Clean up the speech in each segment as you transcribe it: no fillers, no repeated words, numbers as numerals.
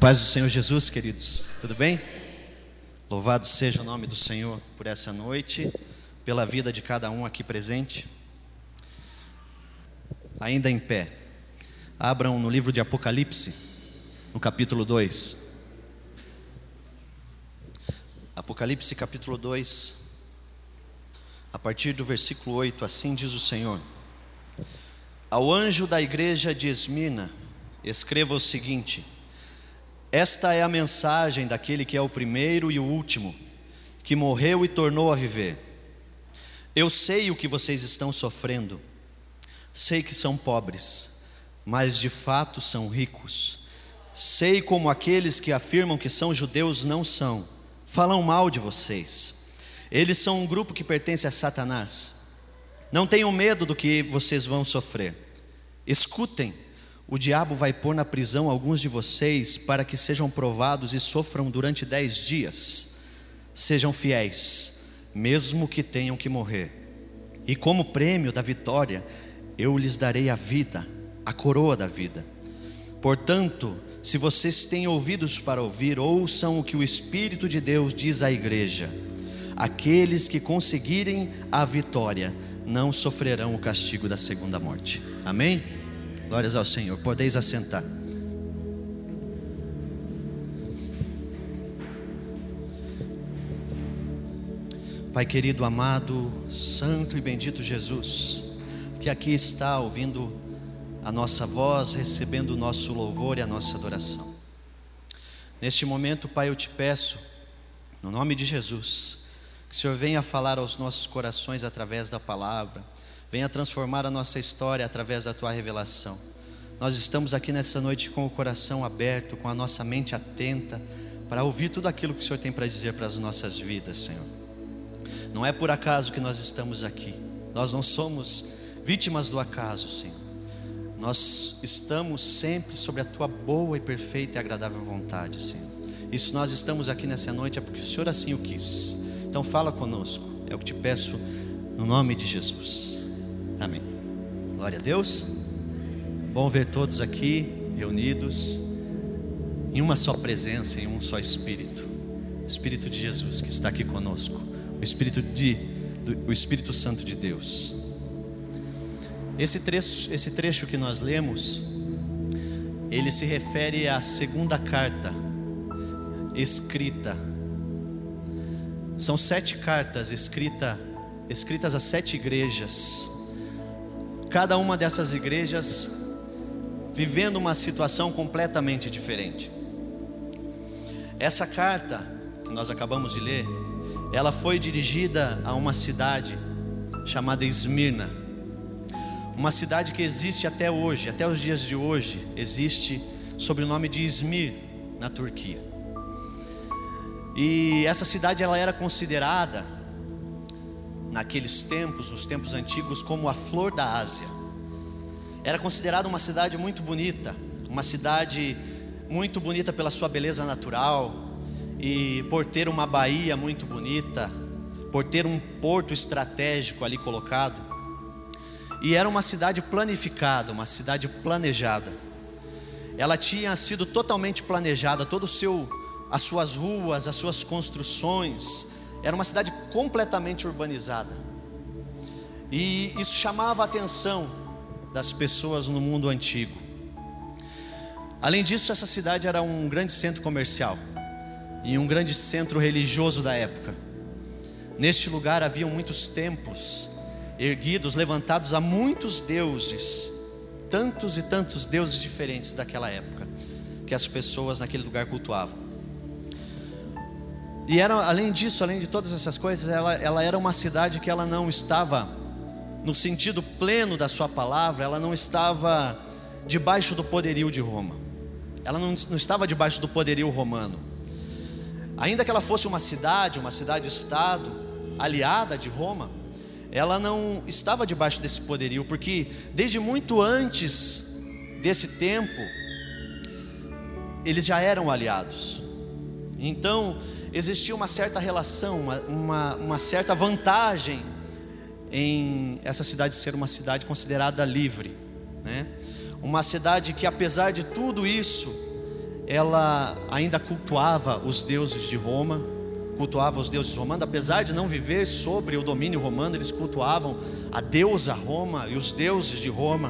Paz do Senhor Jesus, queridos, tudo bem? Louvado seja o nome do Senhor por essa noite, pela vida de cada um aqui presente. Ainda em pé, abram no livro de Apocalipse, no capítulo 2. Apocalipse capítulo 2, a partir do versículo 8, assim diz o Senhor: Ao anjo da igreja de Esmirna, escreva o seguinte: esta é a mensagem daquele que é o primeiro e o último, que morreu e tornou a viver. Eu sei o que vocês estão sofrendo, sei que são pobres, mas de fato são ricos. Sei como aqueles que afirmam que são judeus não são, falam mal de vocês. Eles são um grupo que pertence a Satanás. Não tenham medo do que vocês vão sofrer. Escutem. O diabo vai pôr na prisão alguns de vocês para que sejam provados e sofram durante 10 dias. Sejam fiéis, mesmo que tenham que morrer. E como prêmio da vitória, eu lhes darei a vida, a coroa da vida. Portanto, se vocês têm ouvidos para ouvir, ouçam o que o Espírito de Deus diz à igreja. Aqueles que conseguirem a vitória não sofrerão o castigo da segunda morte. Amém? Glórias ao Senhor, podeis assentar. Pai querido, amado, santo e bendito Jesus, que aqui está ouvindo a nossa voz, recebendo o nosso louvor e a nossa adoração. Neste momento, Pai, eu te peço, no nome de Jesus, que o Senhor venha falar aos nossos corações através da palavra. Venha transformar a nossa história através da Tua revelação. Nós estamos aqui nessa noite com o coração aberto, com a nossa mente atenta, para ouvir tudo aquilo que o Senhor tem para dizer para as nossas vidas, Senhor. Não é por acaso que nós estamos aqui. Nós não somos vítimas do acaso, Senhor. Nós estamos sempre sobre a Tua boa e perfeita e agradável vontade, Senhor. E se nós estamos aqui nessa noite é porque o Senhor assim o quis. Então fala conosco, é o que te peço no nome de Jesus. Amém. Glória a Deus. Bom ver todos aqui reunidos em uma só presença, em um só Espírito. Espírito de Jesus que está aqui conosco, o Espírito Santo de Deus. Esse trecho que nós lemos, ele se refere à segunda carta escrita. São 7 cartas escritas a 7 igrejas. Cada uma dessas igrejas vivendo uma situação completamente diferente. Essa carta que nós acabamos de ler, ela foi dirigida a uma cidade chamada Esmirna. Uma cidade que existe até hoje, até os dias de hoje, existe sob o nome de Izmir, na Turquia. E essa cidade ela era considerada, naqueles tempos, os tempos antigos, como a flor da Ásia. Era considerada uma cidade muito bonita, uma cidade muito bonita pela sua beleza natural, e por ter uma baía muito bonita, por ter um porto estratégico ali colocado. E era uma cidade planificada, uma cidade planejada. Ela tinha sido totalmente planejada, as suas ruas, as suas construções. Era uma cidade completamente urbanizada. E isso chamava a atenção das pessoas no mundo antigo. Além disso, essa cidade era um grande centro comercial e um grande centro religioso da época. Neste lugar haviam muitos templos erguidos, levantados a muitos deuses, tantos e tantos deuses diferentes daquela época, que as pessoas naquele lugar cultuavam. E além disso, além de todas essas coisas, ela era uma cidade que ela não estava, no sentido pleno da sua palavra, ela não estava debaixo do poderio de Roma. Ela não estava debaixo do poderio romano. Ainda que ela fosse uma cidade-estado, aliada de Roma, ela não estava debaixo desse poderio, porque desde muito antes desse tempo, eles já eram aliados. Então, existia uma certa relação, uma certa vantagem em essa cidade ser uma cidade considerada livre, né? Uma cidade que, apesar de tudo isso, ela ainda cultuava os deuses de Roma, cultuava os deuses romanos. Apesar de não viver sobre o domínio romano, eles cultuavam a deusa Roma e os deuses de Roma.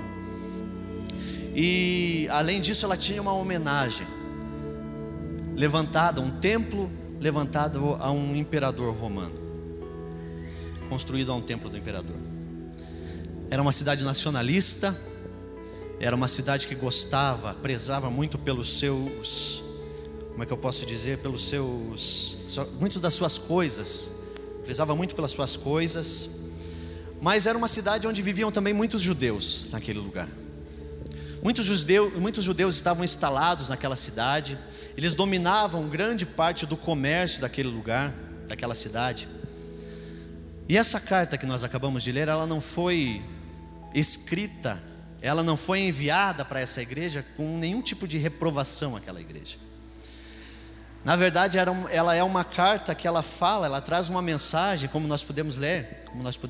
E além disso, ela tinha uma homenagem levantada, um templo levantado a um imperador romano, construído a um templo do imperador. Era uma cidade nacionalista, era uma cidade que gostava, prezava muito pelos seus, como é que eu posso dizer, pelos seus, muitas das suas coisas, prezava muito pelas suas coisas. Mas era uma cidade onde viviam também muitos judeus naquele lugar. Muitos judeus estavam instalados naquela cidade. Eles dominavam grande parte do comércio daquele lugar, daquela cidade. E essa carta que nós acabamos de ler, ela não foi escrita, ela não foi enviada para essa igreja com nenhum tipo de reprovação àquela igreja. Na verdade, ela é uma carta que ela fala, ela traz uma mensagem, como nós pudemos ler,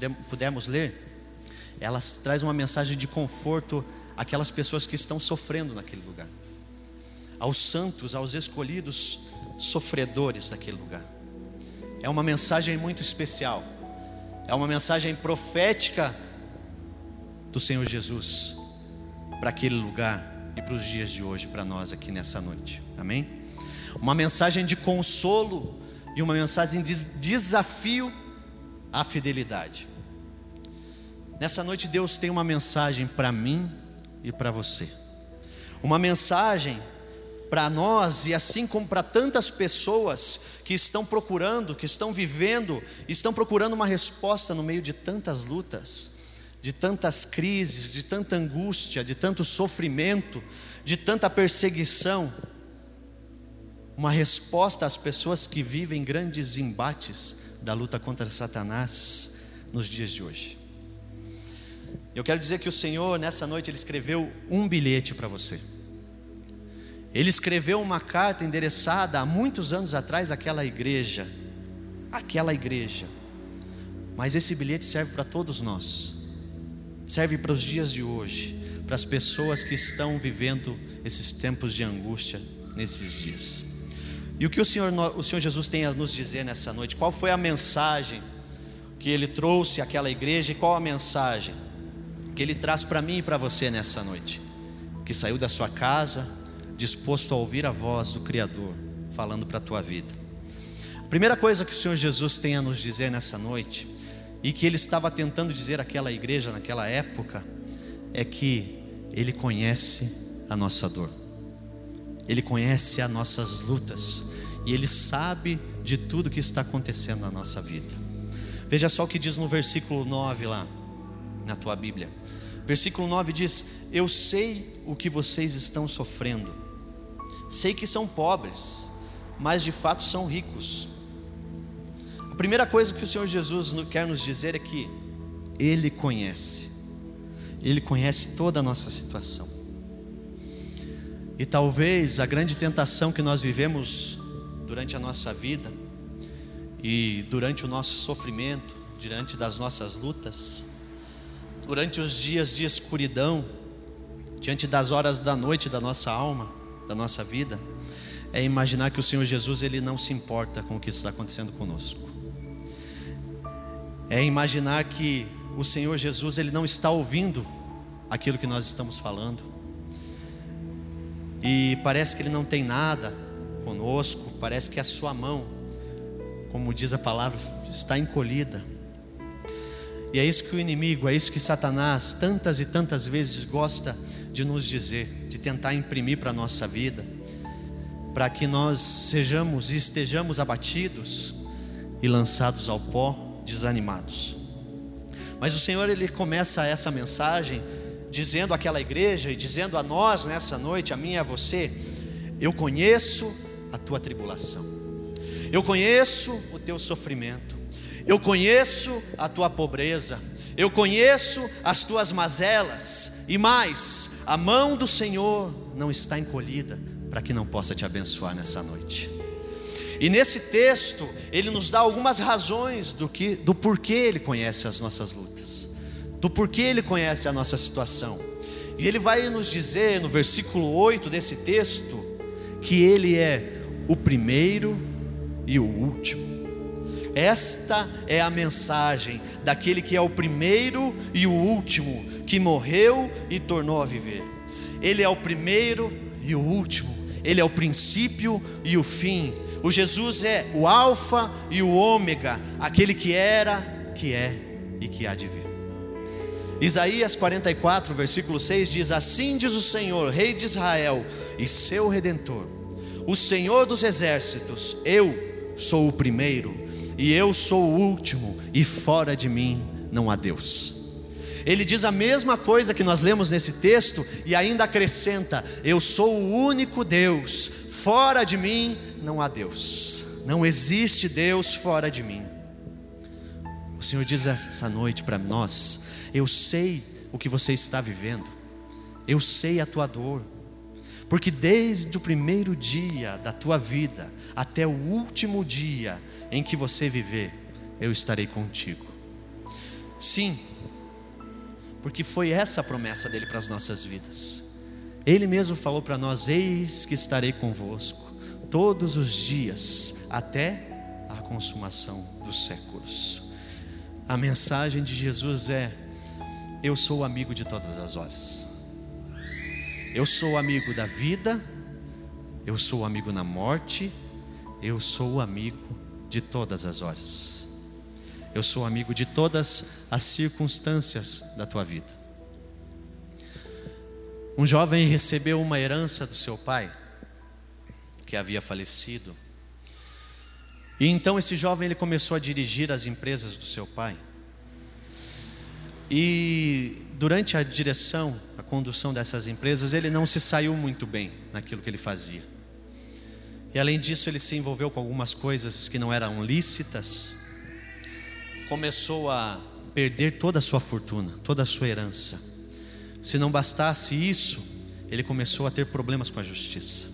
ela traz uma mensagem de conforto àquelas pessoas que estão sofrendo naquele lugar, aos santos, aos escolhidos sofredores daquele lugar. É uma mensagem muito especial, é uma mensagem profética do Senhor Jesus para aquele lugar e para os dias de hoje, para nós aqui nessa noite, amém? Uma mensagem de consolo e uma mensagem de desafio à fidelidade. Nessa noite Deus tem uma mensagem para mim e para você, uma mensagem para nós, e assim como para tantas pessoas que estão procurando, que estão vivendo, estão procurando uma resposta no meio de tantas lutas, de tantas crises, de tanta angústia, de tanto sofrimento, de tanta perseguição. Uma resposta às pessoas que vivem grandes embates da luta contra Satanás nos dias de hoje. Eu quero dizer que o Senhor nessa noite Ele escreveu um bilhete para você. Ele escreveu uma carta endereçada há muitos anos atrás àquela igreja. Mas esse bilhete serve para todos nós, serve para os dias de hoje, para as pessoas que estão vivendo esses tempos de angústia nesses dias. E o que o Senhor Jesus tem a nos dizer nessa noite? Qual foi a mensagem que Ele trouxe àquela igreja, e qual a mensagem que Ele traz para mim e para você nessa noite, que saiu da sua casa disposto a ouvir a voz do Criador falando para a tua vida? A primeira coisa que o Senhor Jesus tem a nos dizer nessa noite, e que Ele estava tentando dizer àquela igreja naquela época, é que Ele conhece a nossa dor, Ele conhece as nossas lutas, e Ele sabe de tudo que está acontecendo na nossa vida. Veja só o que diz no versículo 9 lá na tua Bíblia. Versículo 9 diz: eu sei o que vocês estão sofrendo, sei que são pobres, mas de fato são ricos. A primeira coisa que o Senhor Jesus quer nos dizer é que Ele conhece toda a nossa situação. E talvez a grande tentação que nós vivemos durante a nossa vida e durante o nosso sofrimento, diante das nossas lutas, durante os dias de escuridão, diante das horas da noite da nossa alma, da nossa vida, é imaginar que o Senhor Jesus Ele não se importa com o que está acontecendo conosco. É imaginar que o Senhor Jesus Ele não está ouvindo aquilo que nós estamos falando, e parece que Ele não tem nada conosco, parece que a sua mão, como diz a palavra, está encolhida. E é isso que o inimigo, é isso que Satanás tantas e tantas vezes gosta de nos dizer, de tentar imprimir para a nossa vida, para que nós sejamos e estejamos abatidos e lançados ao pó, desanimados. Mas o Senhor Ele começa essa mensagem dizendo àquela igreja e dizendo a nós nessa noite, a mim e a você: eu conheço a tua tribulação, eu conheço o teu sofrimento, eu conheço a tua pobreza, eu conheço as tuas mazelas, e mais, a mão do Senhor não está encolhida para que não possa te abençoar nessa noite. E nesse texto Ele nos dá algumas razões do porquê Ele conhece as nossas lutas, do porquê Ele conhece a nossa situação. E Ele vai nos dizer no versículo 8 desse texto que Ele é o primeiro e o último. Esta é a mensagem daquele que é o primeiro e o último, que morreu e tornou a viver. Ele é o primeiro e o último, Ele é o princípio e o fim. O Jesus é o alfa e o ômega, aquele que era, que é e que há de vir. Isaías 44, versículo 6 diz: assim diz o Senhor, Rei de Israel e seu Redentor, o Senhor dos exércitos: eu sou o primeiro e eu sou o último, e fora de mim não há Deus. Ele diz a mesma coisa que nós lemos nesse texto e ainda acrescenta: eu sou o único Deus, fora de mim não há Deus. Não existe Deus fora de mim. O Senhor diz essa noite para nós: eu sei o que você está vivendo, eu sei a tua dor, porque desde o primeiro dia da tua vida até o último dia em que você viver, eu estarei contigo. Sim, porque foi essa a promessa dele para as nossas vidas. Ele mesmo falou para nós: eis que estarei convosco todos os dias até a consumação dos séculos. A mensagem de Jesus é: eu sou o amigo de todas as horas. Eu sou o amigo da vida, eu sou o amigo na morte, eu sou o amigo de todas as horas. Eu sou amigo de todas as circunstâncias da tua vida. Um jovem recebeu uma herança do seu pai, que havia falecido. E então esse jovem ele começou a dirigir as empresas do seu pai. E durante a direção, a condução dessas empresas, ele não se saiu muito bem naquilo que ele fazia. E além disso, ele se envolveu com algumas coisas que não eram lícitas. Começou a perder toda a sua fortuna, toda a sua herança. Se não bastasse isso, ele começou a ter problemas com a justiça.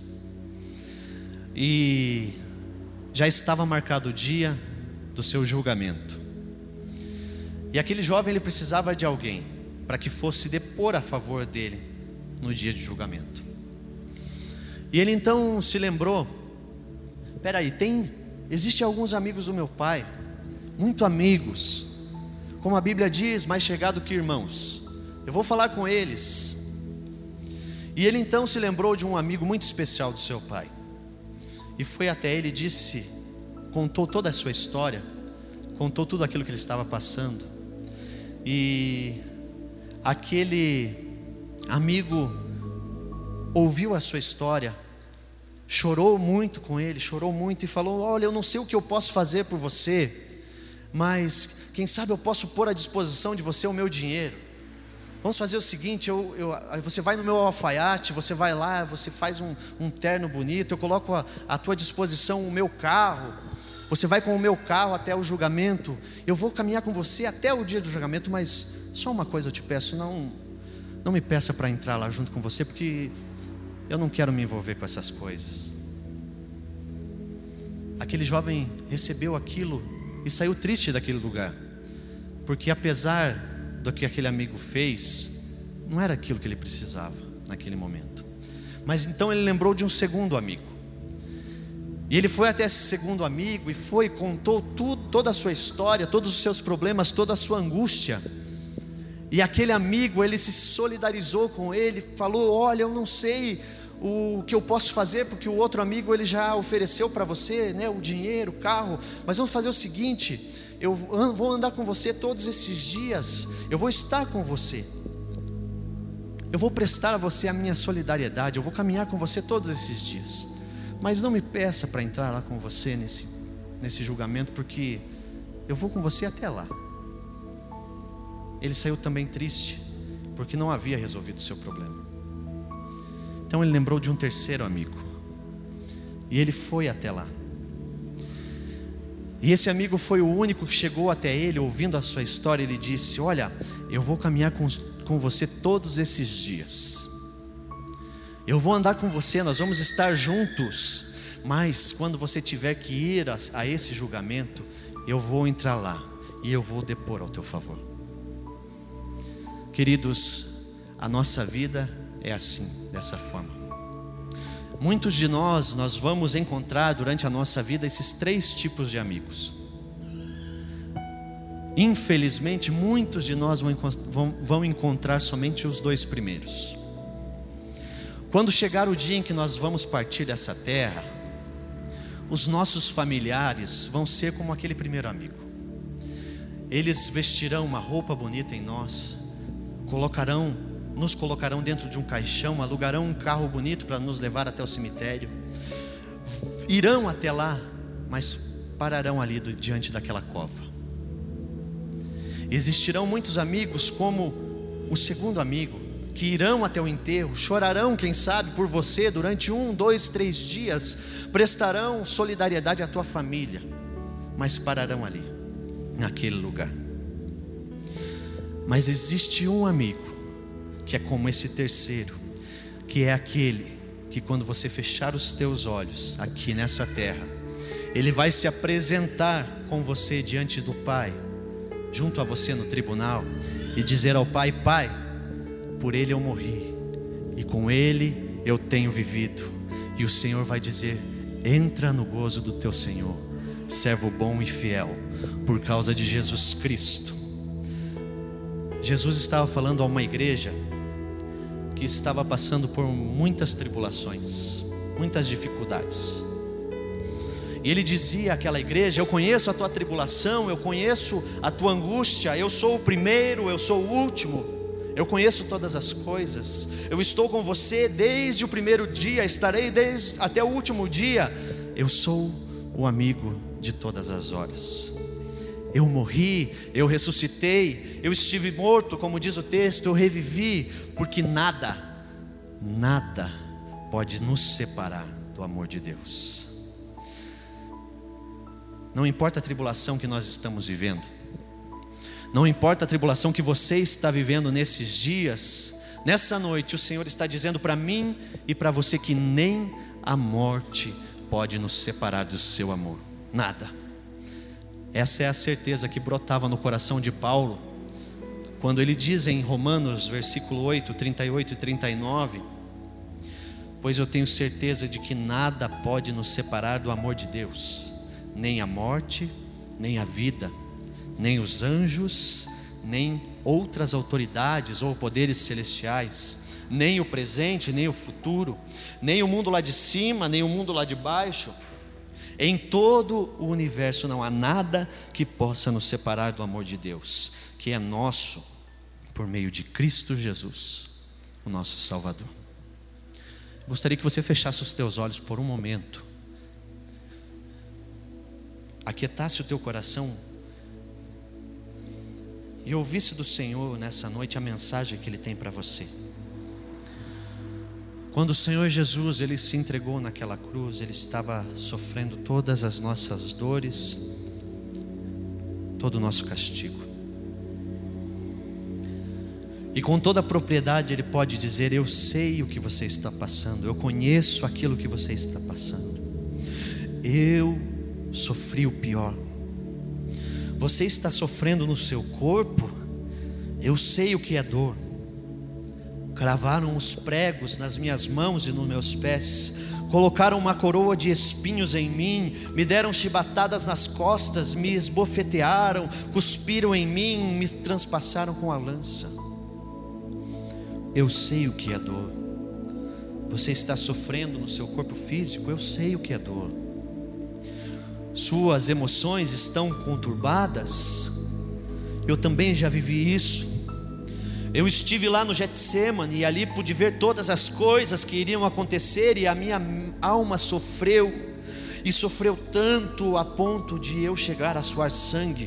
E já estava marcado o dia do seu julgamento. E aquele jovem ele precisava de alguém para que fosse depor a favor dele no dia de julgamento. E ele então se lembrou: peraí, existem alguns amigos do meu pai, muito amigos, como a Bíblia diz, mais chegado que irmãos. Eu vou falar com eles. E ele então se lembrou de um amigo muito especial do seu pai, e foi até ele e contou toda a sua história, contou tudo aquilo que ele estava passando. E aquele amigo ouviu a sua história, chorou muito com ele, chorou muito e falou: olha, eu não sei o que eu posso fazer por você, mas quem sabe eu posso pôr à disposição de você o meu dinheiro. Vamos fazer o seguinte, você vai no meu alfaiate, você vai lá, você faz um terno bonito, eu coloco à tua disposição o meu carro, você vai com o meu carro até o julgamento, eu vou caminhar com você até o dia do julgamento, mas só uma coisa eu te peço: não me peça para entrar lá junto com você, porque eu não quero me envolver com essas coisas. Aquele jovem recebeu aquilo e saiu triste daquele lugar, porque apesar do que aquele amigo fez, não era aquilo que ele precisava naquele momento. Mas então ele lembrou de um segundo amigo, e ele foi até esse segundo amigo e contou toda a sua história, todos os seus problemas, toda a sua angústia. E aquele amigo, ele se solidarizou com ele, falou: olha, eu não sei o que eu posso fazer, porque o outro amigo ele já ofereceu para você, né, o dinheiro, o carro, mas vamos fazer o seguinte: eu vou andar com você todos esses dias, eu vou estar com você, eu vou prestar a você a minha solidariedade, eu vou caminhar com você todos esses dias, mas não me peça para entrar lá com você nesse julgamento, porque eu vou com você até lá. Ele saiu também triste, porque não havia resolvido o seu problema. Então ele lembrou de um terceiro amigo, e ele foi até lá. E esse amigo foi o único que chegou até ele, ouvindo a sua história. Ele disse: olha, eu vou caminhar com você todos esses dias, eu vou andar com você, nós vamos estar juntos, mas quando você tiver que ir a esse julgamento, eu vou entrar lá e eu vou depor ao teu favor. Queridos, a nossa vida é assim, dessa forma. muitos de nós vamos encontrar durante a nossa vida esses 3 tipos de amigos. Infelizmente, muitos de nós vão encontrar somente os 2 primeiros. Quando chegar o dia em que nós vamos partir dessa terra, os nossos familiares vão ser como aquele primeiro amigo. Eles vestirão uma roupa bonita em nós, nos colocarão dentro de um caixão, alugarão um carro bonito para nos levar até o cemitério, irão até lá, mas pararão ali diante daquela cova. Existirão muitos amigos como o segundo amigo, que irão até o enterro, chorarão, quem sabe, por você durante 1, 2, 3 dias, prestarão solidariedade à tua família, mas pararão ali, naquele lugar. Mas existe um amigo, que é como esse terceiro, que é aquele que quando você fechar os teus olhos aqui nessa terra, ele vai se apresentar com você diante do Pai, junto a você no tribunal, e dizer ao Pai: Pai, por ele eu morri, e com ele eu tenho vivido. E o Senhor vai dizer: entra no gozo do teu Senhor, servo bom e fiel, por causa de Jesus Cristo. Jesus estava falando a uma igreja que estava passando por muitas tribulações, muitas dificuldades. E ele dizia àquela igreja: eu conheço a tua tribulação, eu conheço a tua angústia, eu sou o primeiro, eu sou o último, eu conheço todas as coisas, eu estou com você desde o primeiro dia, estarei até o último dia, eu sou o amigo de todas as horas. Eu morri, eu ressuscitei, eu estive morto, como diz o texto, eu revivi, porque nada pode nos separar do amor de Deus. Não importa a tribulação que nós estamos vivendo, não importa a tribulação que você está vivendo nesses dias, nessa noite o Senhor está dizendo para mim e para você que nem a morte pode nos separar do seu amor, nada. Essa é a certeza que brotava no coração de Paulo, quando ele diz em Romanos, versículo 8, 38 e 39: pois eu tenho certeza de que nada pode nos separar do amor de Deus, nem a morte, nem a vida, nem os anjos, nem outras autoridades ou poderes celestiais, nem o presente, nem o futuro, nem o mundo lá de cima, nem o mundo lá de baixo. Em todo o universo não há nada que possa nos separar do amor de Deus, que é nosso por meio de Cristo Jesus, o nosso Salvador. Gostaria que você fechasse os teus olhos por um momento, aquietasse o teu coração e ouvisse do Senhor nessa noite a mensagem que Ele tem para você. Quando o Senhor Jesus, Ele se entregou naquela cruz, Ele estava sofrendo todas as nossas dores, todo o nosso castigo. E com toda a propriedade Ele pode dizer: eu sei o que você está passando, eu conheço aquilo que você está passando, eu sofri o pior. Você está sofrendo no seu corpo, eu sei o que é dor. Cravaram os pregos nas minhas mãos e nos meus pés, colocaram uma coroa de espinhos em mim, me deram chibatadas nas costas, me esbofetearam, cuspiram em mim, me transpassaram com a lança. Eu sei o que é dor. Você está sofrendo no seu corpo físico, eu sei o que é dor. Suas emoções estão conturbadas, eu também já vivi isso. Eu estive lá no Getsemane e ali pude ver todas as coisas que iriam acontecer, e a minha alma sofreu, e sofreu tanto a ponto de eu chegar a suar sangue.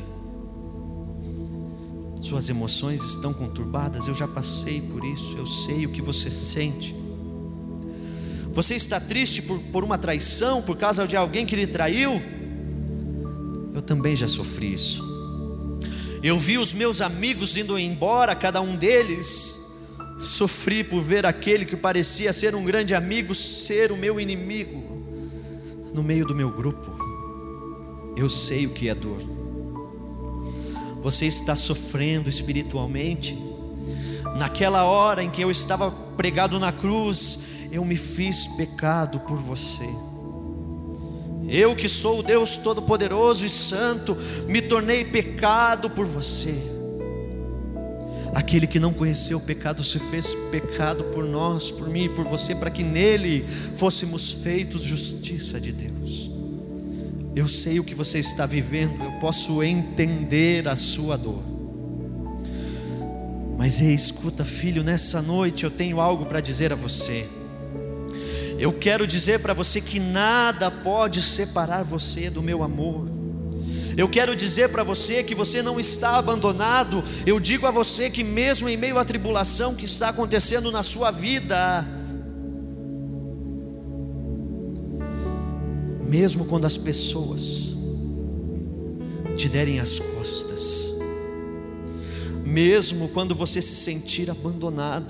Suas emoções estão conturbadas, eu já passei por isso, eu sei o que você sente. Você está triste por uma traição, por causa de alguém que lhe traiu? Eu também já sofri isso. Eu vi os meus amigos indo embora, cada um deles. Sofri por ver aquele que parecia ser um grande amigo ser o meu inimigo no meio do meu grupo. Eu sei o que é dor. Você está sofrendo espiritualmente? Naquela hora em que eu estava pregado na cruz, eu me fiz pecado por você. Eu que sou o Deus Todo-Poderoso e Santo, me tornei pecado por você. Aquele que não conheceu o pecado se fez pecado por nós, por mim e por você, para que nele fôssemos feitos justiça de Deus. Eu sei o que você está vivendo, eu posso entender a sua dor. Mas ei, escuta, filho, nessa noite eu tenho algo para dizer a você. Eu quero dizer para você que nada pode separar você do meu amor. Eu quero dizer para você que você não está abandonado. Eu digo a você que mesmo em meio à tribulação que está acontecendo na sua vida, mesmo quando as pessoas te derem as costas, mesmo quando você se sentir abandonado,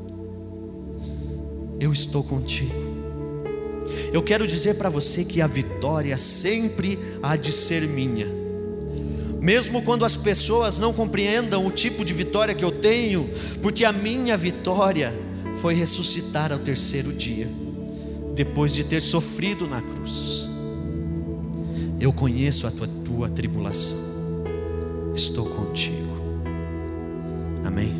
eu estou contigo. Eu quero dizer para você que a vitória sempre há de ser minha. Mesmo quando as pessoas não compreendam o tipo de vitória que eu tenho, porque a minha vitória foi ressuscitar ao terceiro dia, depois de ter sofrido na cruz. Eu conheço a tua tribulação, estou contigo. Amém?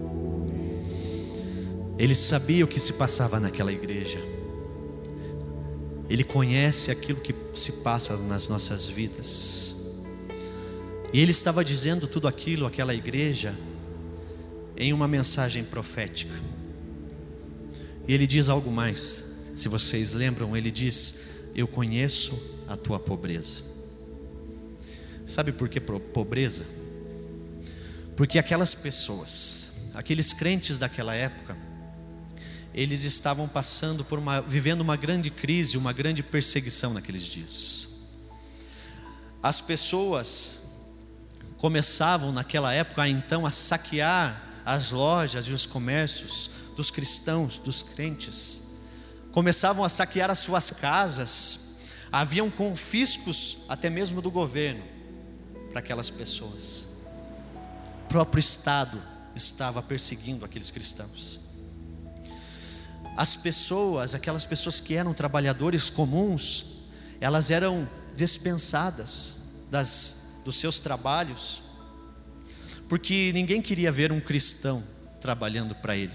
Ele sabia o que se passava naquela igreja. Ele conhece aquilo que se passa nas nossas vidas. E ele estava dizendo tudo aquilo àquela igreja em uma mensagem profética. E ele diz algo mais. Se vocês lembram, ele diz: eu conheço a tua pobreza. Sabe por que pobreza? Porque aquelas pessoas, aqueles crentes daquela época, eles estavam vivendo uma grande crise, uma grande perseguição naqueles dias. As pessoas começavam naquela época então a saquear as lojas e os comércios dos cristãos, dos crentes. Começavam a saquear as suas casas. Haviam confiscos até mesmo do governo para aquelas pessoas. O próprio Estado estava perseguindo aqueles cristãos. As pessoas, aquelas pessoas que eram trabalhadores comuns, elas eram dispensadas dos seus trabalhos, porque ninguém queria ver um cristão trabalhando para ele.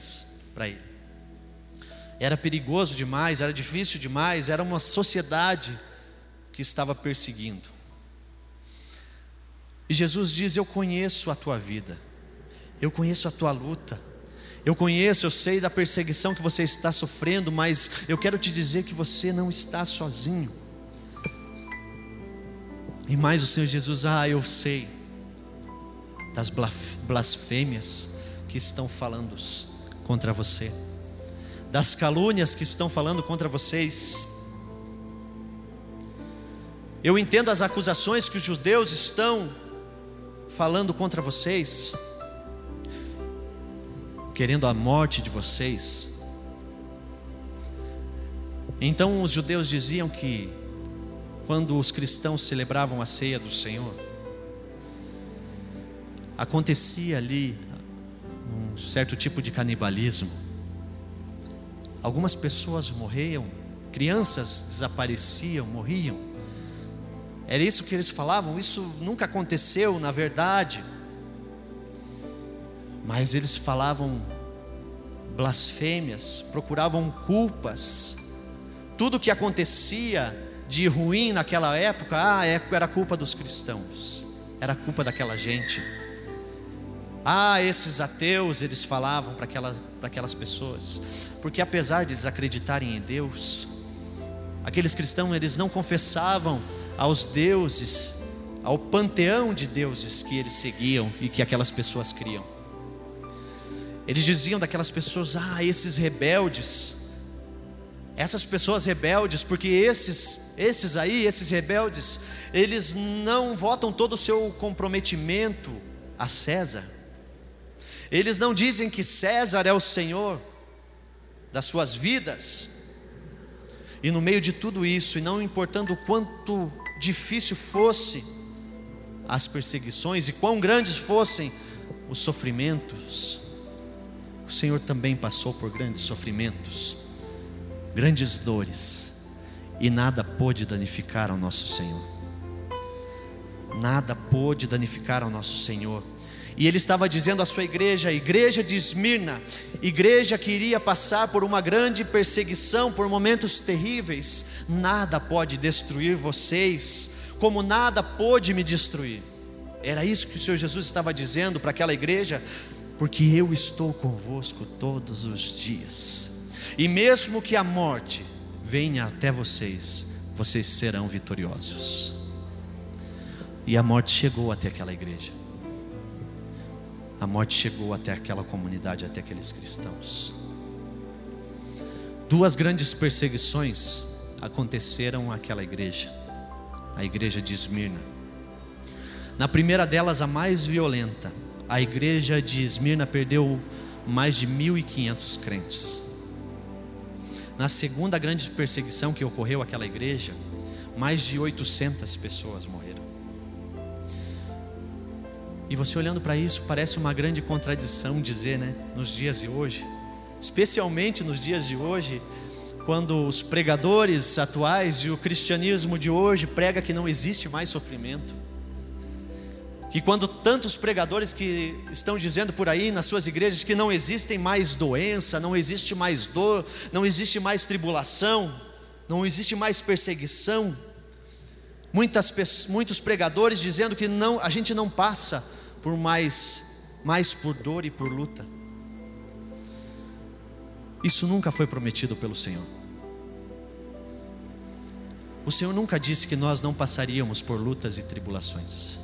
Era perigoso demais, era difícil demais, era uma sociedade que estava perseguindo. E Jesus diz: eu conheço a tua vida, eu conheço a tua luta, eu sei da perseguição que você está sofrendo, mas eu quero te dizer que você não está sozinho. E mais o Senhor Jesus: eu sei das blasfêmias que estão falando contra você, das calúnias que estão falando contra vocês. Eu entendo as acusações que os judeus estão falando contra vocês, querendo a morte de vocês. Então os judeus diziam que quando os cristãos celebravam a ceia do Senhor, acontecia ali um certo tipo de canibalismo. Algumas pessoas morriam, crianças desapareciam, morriam. Era isso que eles falavam. Isso nunca aconteceu na verdade, mas eles falavam blasfêmias, procuravam culpas. Tudo que acontecia de ruim naquela época, era culpa dos cristãos, era culpa daquela gente. Esses ateus, eles falavam para aquelas pessoas, porque apesar de eles acreditarem em Deus, aqueles cristãos, eles não confessavam aos deuses, ao panteão de deuses que eles seguiam e que aquelas pessoas criam. Eles diziam daquelas pessoas: esses rebeldes, essas pessoas rebeldes, porque esses rebeldes, eles não votam todo o seu comprometimento a César. Eles não dizem que César é o Senhor das suas vidas. E no meio de tudo isso, e não importando o quanto difícil fosse as perseguições e quão grandes fossem os sofrimentos, o Senhor também passou por grandes sofrimentos. grandes dores, e nada pôde danificar ao nosso Senhor. Nada pôde danificar ao nosso Senhor. E ele estava dizendo à sua igreja, a igreja de Esmirna, igreja que iria passar por uma grande perseguição, por momentos terríveis: nada pode destruir vocês, como nada pôde me destruir. Era isso que o Senhor Jesus estava dizendo para aquela igreja: porque eu estou convosco todos os dias, e mesmo que a morte venha até vocês, vocês serão vitoriosos. E a morte chegou até aquela igreja. A morte chegou até aquela comunidade, até aqueles cristãos. Duas grandes perseguições aconteceram àquela igreja, a igreja de Esmirna. Na primeira delas, a mais violenta, a igreja de Esmirna perdeu mais de 1.500 crentes. Na segunda grande perseguição que ocorreu àquela igreja, mais de 800 pessoas morreram. E você olhando para isso, parece uma grande contradição dizer, né? Nos dias de hoje, especialmente nos dias de hoje, quando os pregadores atuais e o cristianismo de hoje prega que não existe mais sofrimento, que quando tantos pregadores que estão dizendo por aí nas suas igrejas que não existem mais doença, não existe mais dor, não existe mais tribulação, não existe mais perseguição, muitos pregadores dizendo que não, a gente não passa por mais por dor e por luta. Isso nunca foi prometido pelo Senhor. O Senhor nunca disse que nós não passaríamos por lutas e tribulações.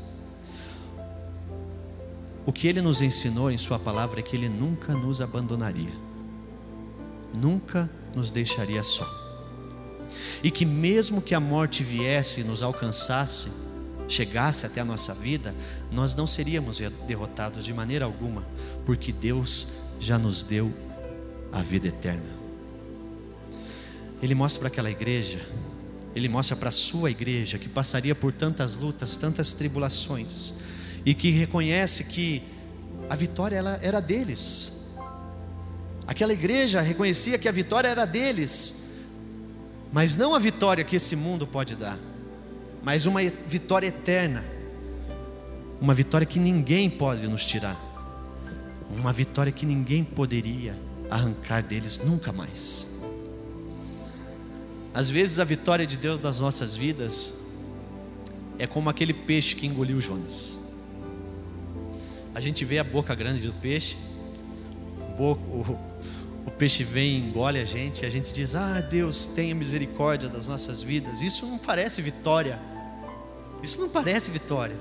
O que Ele nos ensinou em Sua palavra é que Ele nunca nos abandonaria, nunca nos deixaria só, e que mesmo que a morte viesse e nos alcançasse, chegasse até a nossa vida, nós não seríamos derrotados de maneira alguma, porque Deus já nos deu a vida eterna. Ele mostra para aquela igreja, Ele mostra para a sua igreja, que passaria por tantas lutas, tantas tribulações, e que reconhece que a vitória era deles. Aquela igreja reconhecia que a vitória era deles, mas não a vitória que esse mundo pode dar, mas uma vitória eterna, uma vitória que ninguém pode nos tirar, uma vitória que ninguém poderia arrancar deles nunca mais. Às vezes a vitória de Deus nas nossas vidas é como aquele peixe que engoliu Jonas. A gente vê a boca grande do peixe, o peixe vem e engole a gente, e a gente diz: ah, Deus, tenha misericórdia das nossas vidas. Isso não parece vitória. Isso não parece vitória.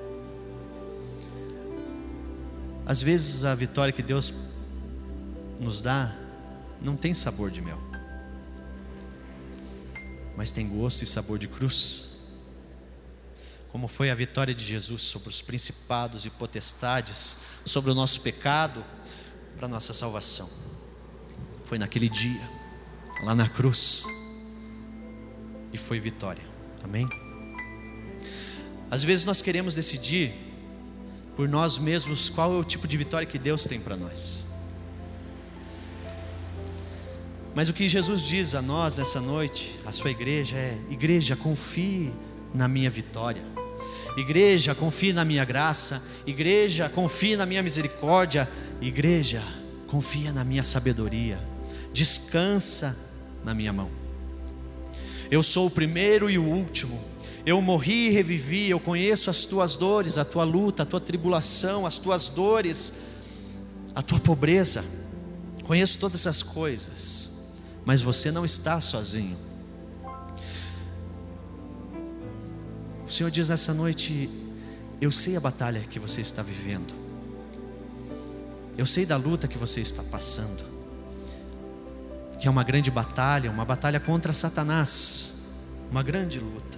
Às vezes a vitória que Deus nos dá não tem sabor de mel, mas tem gosto e sabor de cruz. Como foi a vitória de Jesus sobre os principados e potestades, sobre o nosso pecado, para a nossa salvação. Foi naquele dia, lá na cruz, e foi vitória. Amém? Às vezes nós queremos decidir por nós mesmos qual é o tipo de vitória que Deus tem para nós. Mas o que Jesus diz a nós nessa noite, a sua igreja, é: igreja, confie na minha vitória. Igreja, confie na minha graça. Igreja, confie na minha misericórdia. Igreja, confia na minha sabedoria. Descansa na minha mão. Eu sou o primeiro e o último. Eu morri e revivi. Eu conheço as tuas dores, a tua luta, a tua tribulação, as tuas dores, a tua pobreza. Conheço todas essas coisas, mas você não está sozinho. O Senhor diz nessa noite: eu sei a batalha que você está vivendo, eu sei da luta que você está passando, que é uma grande batalha, uma batalha contra Satanás, uma grande luta.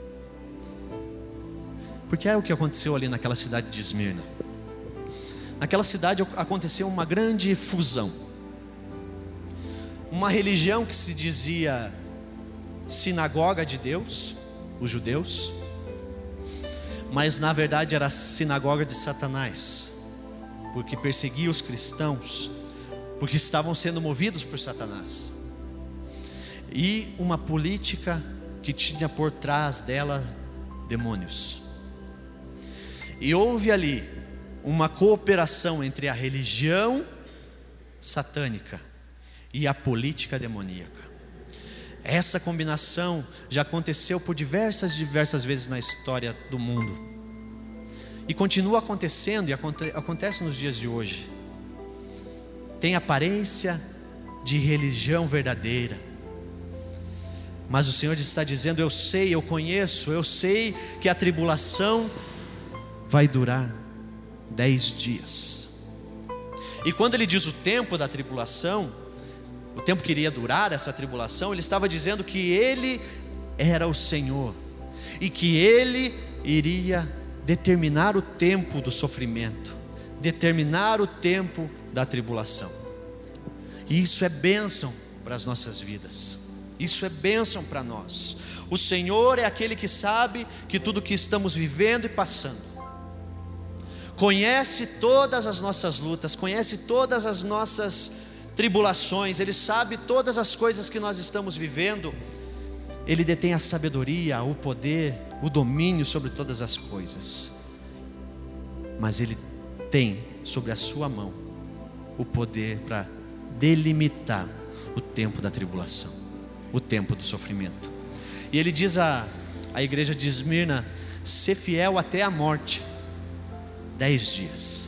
Porque é o que aconteceu ali naquela cidade de Esmirna. Naquela cidade aconteceu uma grande fusão. Uma religião que se dizia sinagoga de Deus, os judeus, mas na verdade era a sinagoga de Satanás, porque perseguia os cristãos, porque estavam sendo movidos por Satanás. e uma política que tinha por trás dela demônios. E houve ali uma cooperação entre a religião satânica e a política demoníaca. Essa combinação já aconteceu por diversas vezes na história do mundo, e continua acontecendo, e acontece nos dias de hoje. Tem aparência de religião verdadeira, mas o Senhor está dizendo: eu sei, eu conheço, eu sei que a tribulação vai durar 10 dias. E quando ele diz o tempo da tribulação, o tempo que iria durar essa tribulação, ele estava dizendo que ele era o Senhor, e que ele iria determinar o tempo do sofrimento, determinar o tempo da tribulação. E isso é bênção para as nossas vidas, isso é bênção para nós. O Senhor é aquele que sabe que tudo que estamos vivendo e passando, conhece todas as nossas lutas, conhece todas as nossas tribulações, Ele sabe todas as coisas que nós estamos vivendo. Ele detém a sabedoria, o poder, o domínio sobre todas as coisas, mas Ele tem sobre a sua mão o poder para delimitar o tempo da tribulação, o tempo do sofrimento. E Ele diz à igreja de Esmirna: ser fiel até a morte. 10 dias.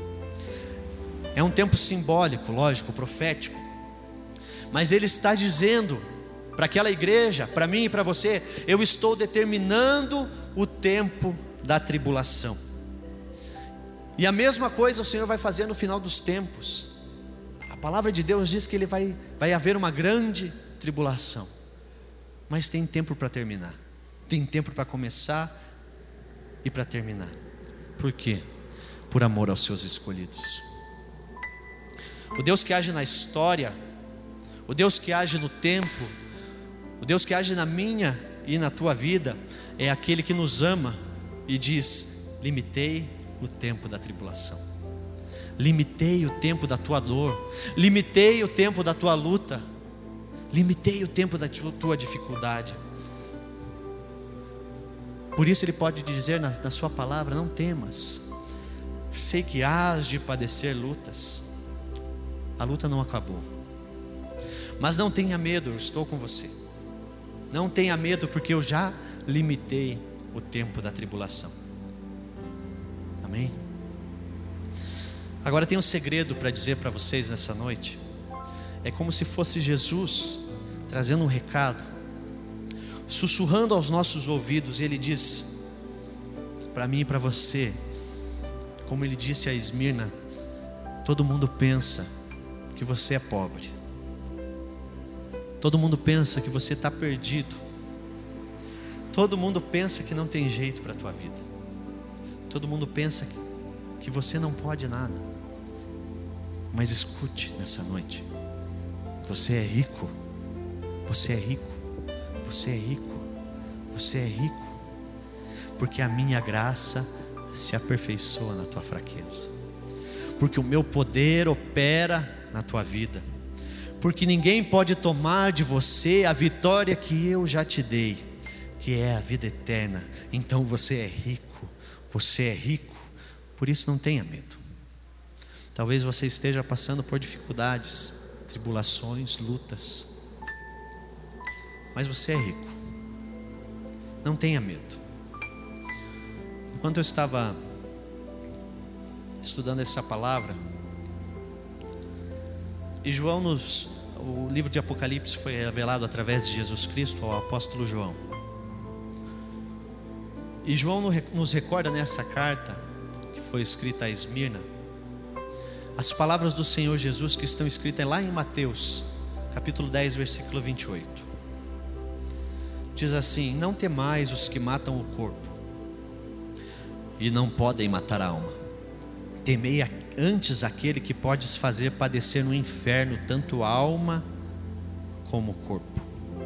É um tempo simbólico, lógico, profético, mas Ele está dizendo para aquela igreja, para mim e para você: eu estou determinando o tempo da tribulação. E a mesma coisa o Senhor vai fazer no final dos tempos. A palavra de Deus diz que vai haver uma grande tribulação, mas tem tempo para terminar, tem tempo para começar e para terminar. Por quê? Por amor aos seus escolhidos. O Deus que age na história, o Deus que age no tempo, o Deus que age na minha e na tua vida, é aquele que nos ama e diz: limitei o tempo da tribulação, limitei o tempo da tua dor, limitei o tempo da tua luta, limitei o tempo da tua dificuldade. Por isso Ele pode dizer na sua palavra: não temas, sei que hás de padecer lutas. A luta não acabou, mas não tenha medo, eu estou com você. Não tenha medo, porque eu já limitei o tempo da tribulação. Amém? Agora tem um segredo para dizer para vocês nessa noite. É como se fosse Jesus trazendo um recado, sussurrando aos nossos ouvidos. E Ele diz para mim e para você, como Ele disse a Esmirna: todo mundo pensa que você é pobre, todo mundo pensa que você está perdido, todo mundo pensa que não tem jeito para a tua vida, todo mundo pensa que você não pode nada. Mas escute nessa noite: você é rico, você é rico, você é rico, você é rico, porque a minha graça se aperfeiçoa na tua fraqueza, porque o meu poder opera na tua vida, porque ninguém pode tomar de você a vitória que eu já te dei, que é a vida eterna. Então você é rico, você é rico. Por isso não tenha medo. Talvez você esteja passando por dificuldades, tribulações, lutas, mas você é rico. Não tenha medo. Enquanto eu estava estudando essa palavra, e o livro de Apocalipse foi revelado através de Jesus Cristo ao apóstolo João. E João nos recorda nessa carta, que foi escrita a Esmirna, as palavras do Senhor Jesus que estão escritas lá em Mateus, capítulo 10, versículo 28. Diz assim: não temais os que matam o corpo e não podem matar a alma. Temei antes aquele que pode fazer padecer no inferno tanto a alma como o corpo.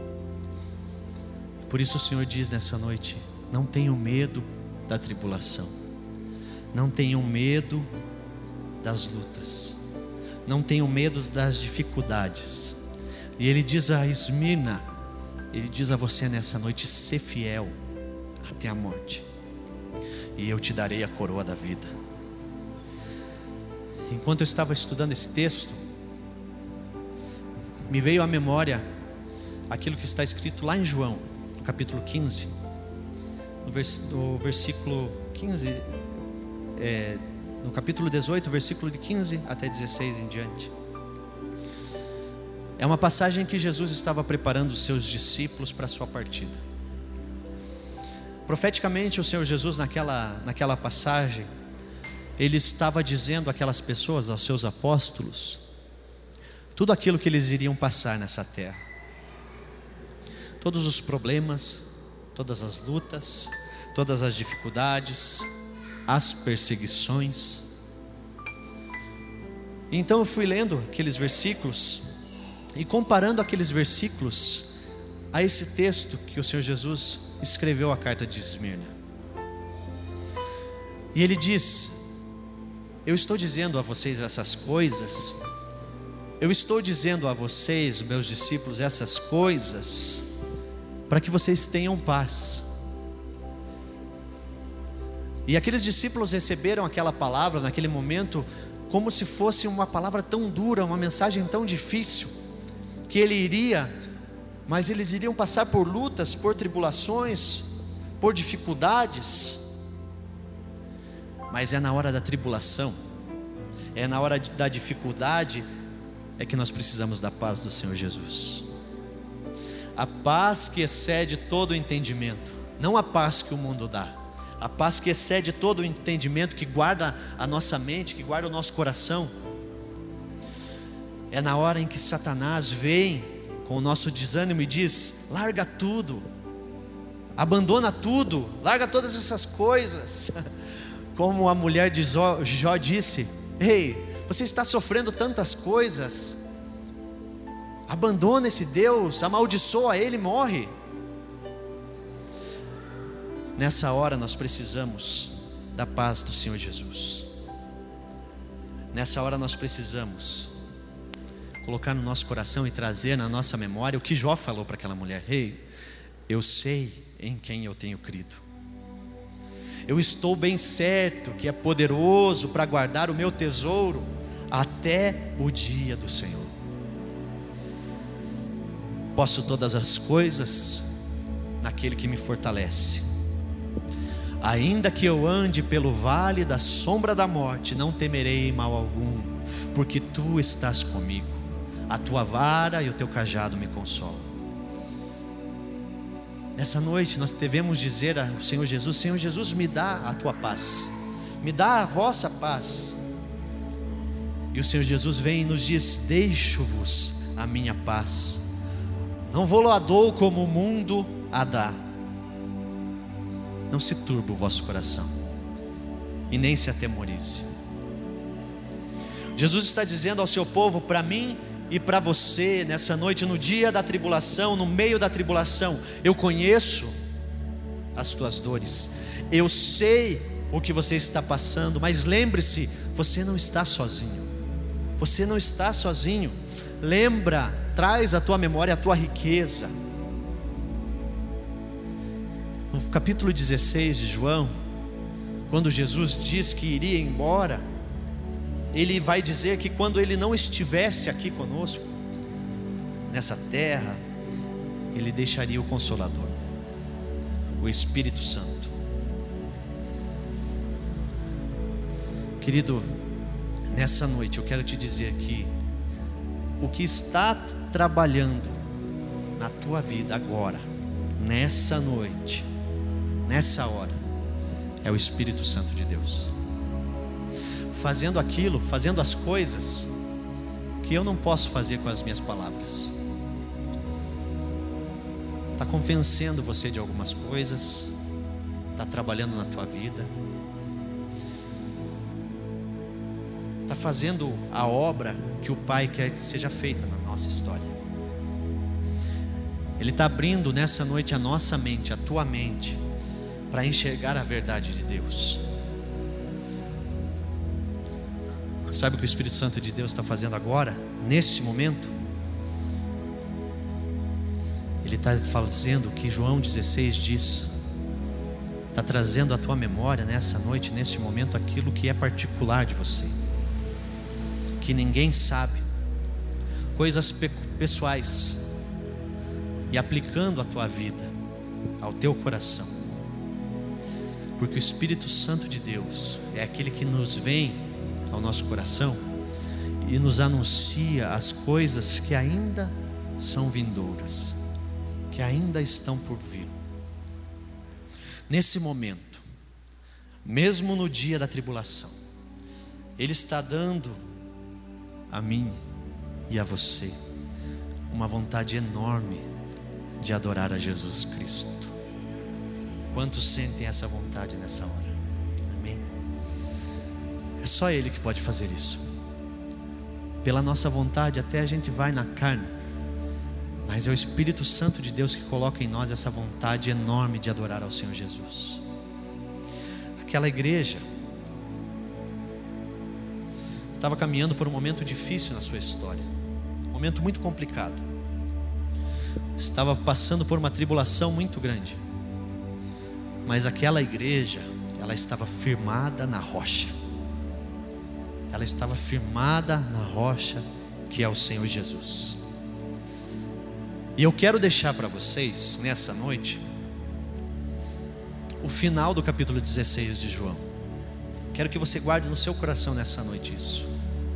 Por isso o Senhor diz nessa noite: não tenham medo da tribulação, não tenham medo das lutas, não tenham medo das dificuldades. E Ele diz a Esmirna: Ele diz a você nessa noite: ser fiel até a morte, e eu te darei a coroa da vida. Enquanto eu estava estudando esse texto, me veio à memória aquilo que está escrito lá em João, no capítulo 15, no versículo 15, no capítulo 18, versículo de 15 até 16 em diante. É uma passagem que Jesus estava preparando os seus discípulos para a sua partida. Profeticamente, o Senhor Jesus naquela passagem, Ele estava dizendo àquelas pessoas, aos seus apóstolos, tudo aquilo que eles iriam passar nessa terra. Todos os problemas, todas as lutas, todas as dificuldades, as perseguições. Então eu fui lendo aqueles versículos e comparando aqueles versículos a esse texto que o Senhor Jesus escreveu a carta de Esmirna. E ele diz: eu estou dizendo a vocês essas coisas, eu estou dizendo a vocês, meus discípulos, essas coisas, para que vocês tenham paz. E aqueles discípulos receberam aquela palavra naquele momento como se fosse uma palavra tão dura, uma mensagem tão difícil, que mas eles iriam passar por lutas, por tribulações, por dificuldades. Mas é na hora da tribulação, é na hora da dificuldade, é que nós precisamos da paz do Senhor Jesus. A paz que excede todo o entendimento, não a paz que o mundo dá, a paz que excede todo o entendimento, que guarda a nossa mente, que guarda o nosso coração. É na hora em que Satanás vem com o nosso desânimo e diz: larga tudo, abandona tudo, larga todas essas coisas. Como a mulher de Jó disse: ei, você está sofrendo tantas coisas, abandona esse Deus, amaldiçoa ele e morre. Nessa hora nós precisamos da paz do Senhor Jesus. Nessa hora nós precisamos colocar no nosso coração e trazer na nossa memória o que Jó falou para aquela mulher: ei, eu sei em quem eu tenho crido. Eu estou bem certo que é poderoso para guardar o meu tesouro até o dia do Senhor. Posso todas as coisas naquele que me fortalece. Ainda que eu ande pelo vale da sombra da morte, não temerei mal algum, porque tu estás comigo. A tua vara e o teu cajado me consolam. Nessa noite nós devemos dizer ao Senhor Jesus: Senhor Jesus, me dá a tua paz, me dá a vossa paz. E o Senhor Jesus vem e nos diz: deixo-vos a minha paz, não vou-la dou como o mundo a dá. Não se turbe o vosso coração e nem se atemorize. Jesus está dizendo ao seu povo, para mim e para você, nessa noite, no dia da tribulação, no meio da tribulação: eu conheço as tuas dores, eu sei o que você está passando, mas lembre-se, você não está sozinho. Você não está sozinho. Lembra, traz à tua memória a tua riqueza. No capítulo 16 de João, quando Jesus diz que iria embora, Ele vai dizer que quando Ele não estivesse aqui conosco, nessa terra, Ele deixaria o Consolador, o Espírito Santo. Querido, nessa noite eu quero te dizer que o que está trabalhando na tua vida agora, nessa noite, nessa hora, é o Espírito Santo de Deus, fazendo aquilo, fazendo as coisas que eu não posso fazer com as minhas palavras. Está convencendo você de algumas coisas, está trabalhando na tua vida, está fazendo a obra que o Pai quer que seja feita na nossa história. Ele está abrindo nessa noite a nossa mente, a tua mente, para enxergar a verdade de Deus. Sabe o que o Espírito Santo de Deus está fazendo agora, neste momento? Ele está fazendo o que João 16 diz, está trazendo à tua memória nessa noite, nesse momento, aquilo que é particular de você, que ninguém sabe, coisas pessoais, e aplicando a tua vida, ao teu coração, porque o Espírito Santo de Deus é aquele que nos vem ao nosso coração e nos anuncia as coisas que ainda são vindouras, que ainda estão por vir. Nesse momento, mesmo no dia da tribulação, Ele está dando a mim e a você uma vontade enorme de adorar a Jesus Cristo. Quantos sentem essa vontade nessa hora? Amém? É só Ele que pode fazer isso. Pela nossa vontade até a gente vai na carne, mas é o Espírito Santo de Deus que coloca em nós essa vontade enorme de adorar ao Senhor Jesus. Aquela igreja estava caminhando por um momento difícil na sua história, um momento muito complicado. Estava passando por uma tribulação muito grande, mas aquela igreja, ela estava firmada na rocha. Ela estava firmada na rocha que é o Senhor Jesus. E eu quero deixar para vocês nessa noite o final do capítulo 16 de João. Quero que você guarde no seu coração nessa noite isso.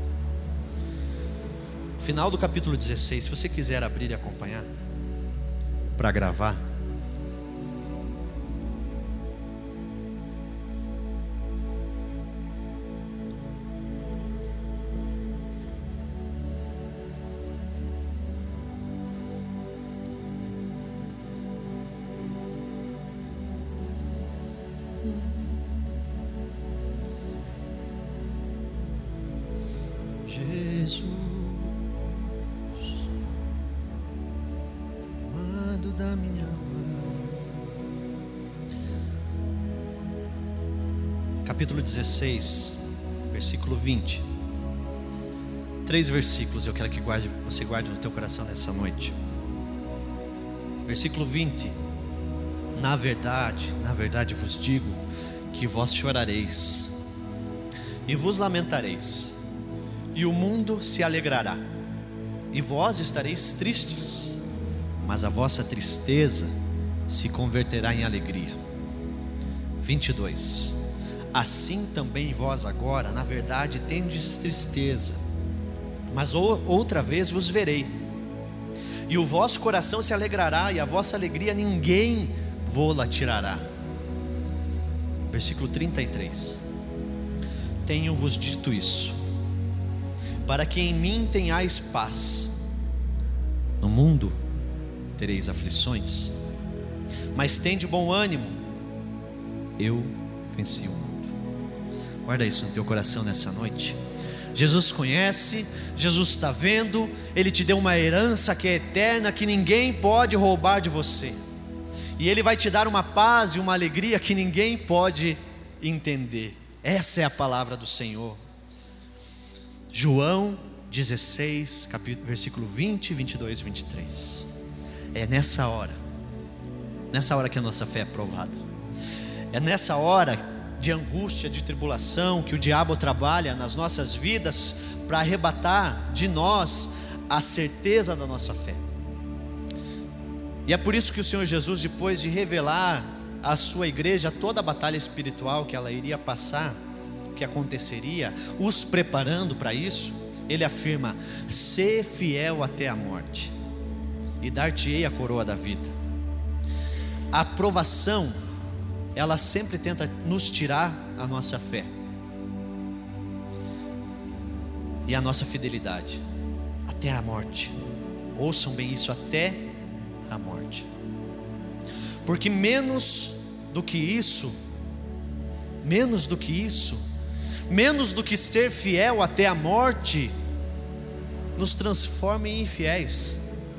O final do capítulo 16, se você quiser abrir e acompanhar para gravar. Jesus, amado da minha alma. Capítulo 16, versículo 20. 3 versículos eu quero que você guarde no teu coração nessa noite. Versículo 20. Na verdade vos digo que vós chorareis e vos lamentareis, e o mundo se alegrará, e vós estareis tristes, mas a vossa tristeza se converterá em alegria. 22. Assim também vós agora, na verdade, tendes tristeza, mas outra vez vos verei, e o vosso coração se alegrará, e a vossa alegria ninguém vô-la tirará. Versículo 33. Tenho-vos dito isso, para que em mim tenhais paz. No mundo tereis aflições, mas tende bom ânimo, eu venci o mundo. Guarda isso no teu coração nessa noite. Jesus conhece, Jesus está vendo, Ele te deu uma herança que é eterna, que ninguém pode roubar de você, e Ele vai te dar uma paz e uma alegria que ninguém pode entender. Essa é a palavra do Senhor. João 16, versículo 20, 22 e 23. É nessa hora que a nossa fé é provada. É nessa hora de angústia, de tribulação, que o diabo trabalha nas nossas vidas para arrebatar de nós a certeza da nossa fé. E é por isso que o Senhor Jesus, depois de revelar à sua igreja toda a batalha espiritual que ela iria passar, que aconteceria, os preparando para isso, Ele afirma: sê fiel até a morte, e dar-te-ei a coroa da vida. A aprovação, ela sempre tenta nos tirar a nossa fé e a nossa fidelidade até a morte. Ouçam bem isso, até a morte. Porque menos do que ser fiel até a morte, nos transforma em infiéis.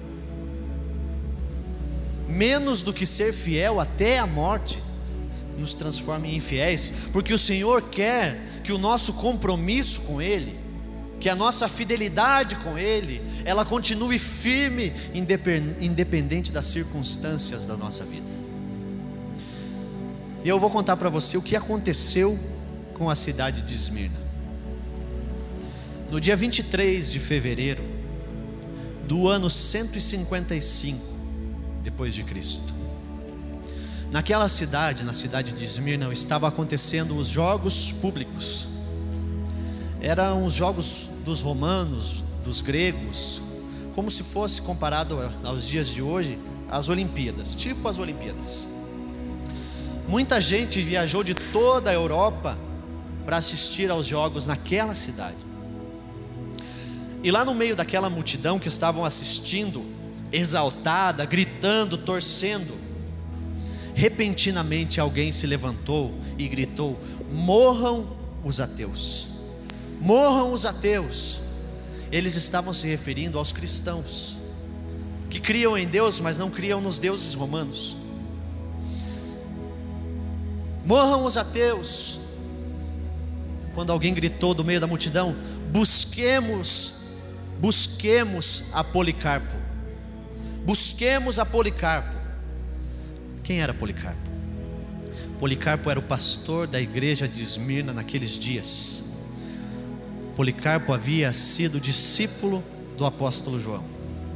Menos do que ser fiel até a morte, nos transforma em infiéis, porque o Senhor quer que o nosso compromisso com Ele, que a nossa fidelidade com Ele, ela continue firme, independente das circunstâncias da nossa vida. E eu vou contar para você o que aconteceu com a cidade de Esmirna. No dia 23 de fevereiro do ano 155 depois de Cristo, naquela cidade, na cidade de Esmirna, estavam acontecendo os jogos públicos. Eram os jogos dos romanos, dos gregos, como se fosse comparado aos dias de hoje, as Olimpíadas, tipo as Olimpíadas. Muita gente viajou de toda a Europa para assistir aos jogos naquela cidade. E lá no meio daquela multidão que estavam assistindo, exaltada, gritando, torcendo, repentinamente alguém se levantou e gritou: morram os ateus, morram os ateus. Eles estavam se referindo aos cristãos, que criam em Deus, mas não criam nos deuses romanos. Morram os ateus. Quando alguém gritou do meio da multidão: busquemos a Policarpo, busquemos a Policarpo. Quem era Policarpo? Policarpo era o pastor da igreja de Esmirna naqueles dias. Policarpo havia sido discípulo do apóstolo João,